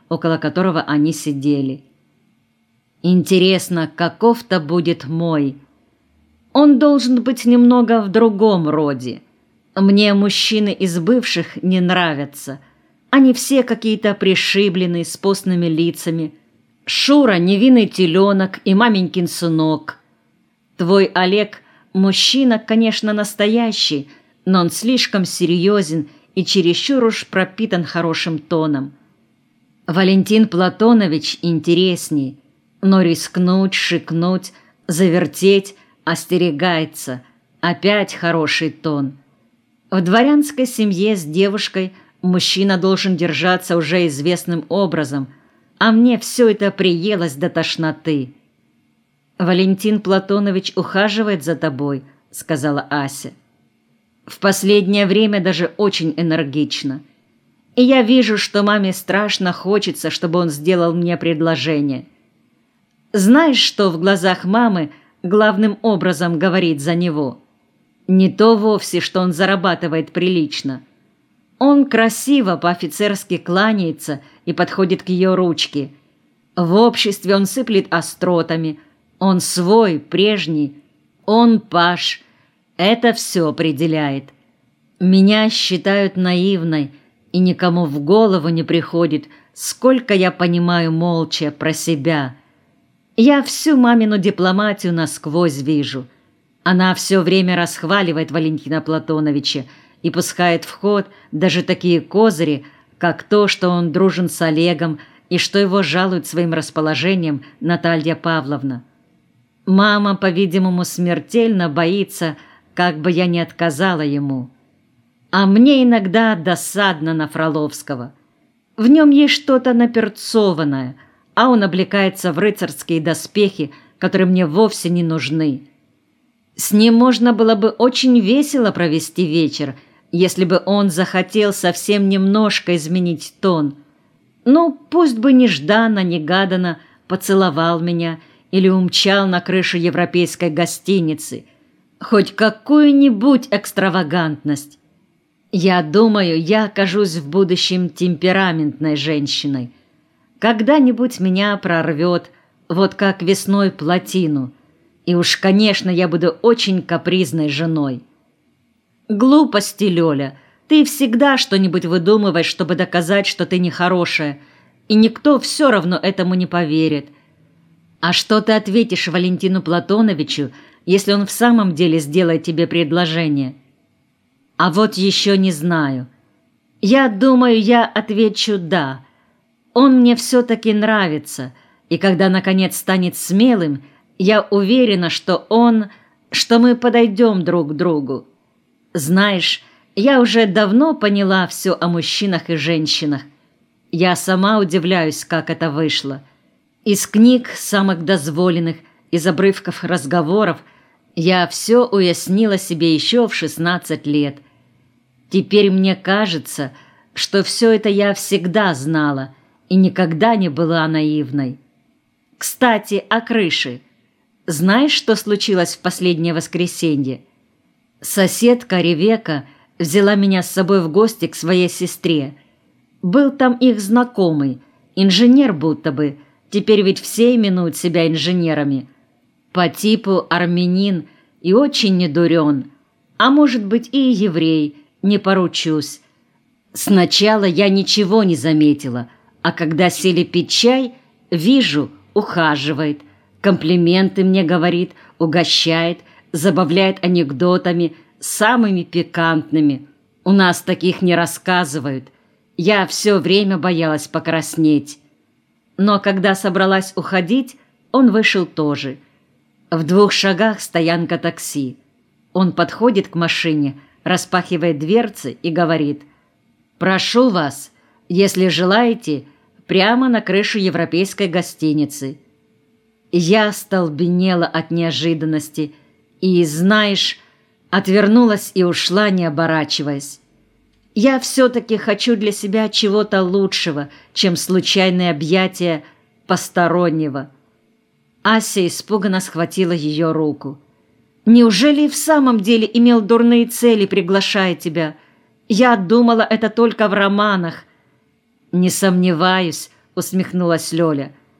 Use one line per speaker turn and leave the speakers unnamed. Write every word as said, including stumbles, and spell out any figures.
около которого они сидели. Интересно, каков-то будет мой. Он должен быть немного в другом роде. Мне мужчины из бывших не нравятся. Они все какие-то пришибленные, с постными лицами. Шура — невинный теленок и маменькин сынок. Твой Олег — мужчина, конечно, настоящий, но он слишком серьезен и чересчур уж пропитан хорошим тоном. Валентин Платонович интересней, но рискнуть, шикнуть, завертеть остерегается. Опять хороший тон. В дворянской семье с девушкой мужчина должен держаться уже известным образом, а мне все это приелось до тошноты. «Валентин Платонович ухаживает за тобой», — сказала Ася. «В последнее время даже очень энергично. И я вижу, что маме страшно хочется, чтобы он сделал мне предложение. Знаешь, что в глазах мамы главным образом говорит за него? Не то вовсе, что он зарабатывает прилично. Он красиво по-офицерски кланяется и подходит к ее ручке. В обществе он сыплет остротами. Он свой, прежний. Он паш. Это все определяет. Меня считают наивной, и никому в голову не приходит, сколько я понимаю молча про себя. Я всю мамину дипломатию насквозь вижу. Она все время расхваливает Валентина Платоновича и пускает в ход даже такие козыри, как то, что он дружен с Олегом и что его жалует своим расположением Наталья Павловна. Мама, по-видимому, смертельно боится, как бы я не отказала ему. А мне иногда досадно на Фроловского. В нем есть что-то наперцованное, а он облекается в рыцарские доспехи, которые мне вовсе не нужны. С ним можно было бы очень весело провести вечер, если бы он захотел совсем немножко изменить тон. Ну, пусть бы нежданно-негаданно поцеловал меня или умчал на крышу европейской гостиницы. Хоть какую-нибудь экстравагантность. Я думаю, я окажусь в будущем темпераментной женщиной. Когда-нибудь меня прорвет, вот как весной плотину. И уж, конечно, я буду очень капризной женой. Глупости, Лёля. Ты всегда что-нибудь выдумываешь, чтобы доказать, что ты нехорошая. И никто все равно этому не поверит. А что ты ответишь Валентину Платоновичу, если он в самом деле сделает тебе предложение? А вот еще не знаю. Я думаю, я отвечу «да». Он мне все-таки нравится, и когда, наконец, станет смелым, я уверена, что он, что мы подойдем друг к другу. Знаешь, я уже давно поняла все о мужчинах и женщинах. Я сама удивляюсь, как это вышло. Из книг самых дозволенных, из обрывков разговоров я все уяснила себе еще в шестнадцать лет. Теперь мне кажется, что все это я всегда знала и никогда не была наивной. Кстати, о крыше. Знаешь, что случилось в последнее воскресенье? Соседка Ревека взяла меня с собой в гости к своей сестре. Был там их знакомый, инженер будто бы, теперь ведь все именуют себя инженерами. По типу армянин и очень недурен, а может быть и еврей, не поручусь. Сначала я ничего не заметила, а когда сели пить чай, вижу, ухаживает, комплименты мне говорит, угощает, забавляет анекдотами, самыми пикантными. У нас таких не рассказывают. Я все время боялась покраснеть. Но когда собралась уходить, он вышел тоже. В двух шагах стоянка такси. Он подходит к машине, распахивает дверцы и говорит: «Прошу вас, если желаете, прямо на крышу европейской гостиницы». Я остолбенела от неожиданности и, знаешь, отвернулась и ушла, не оборачиваясь. Я все-таки хочу для себя чего-то лучшего, чем случайные объятия постороннего. Ася испуганно схватила ее руку. «Неужели и в самом деле имел дурные цели, приглашая тебя? Я думала, это только в романах». «Не сомневаюсь», — усмехнулась Лёля.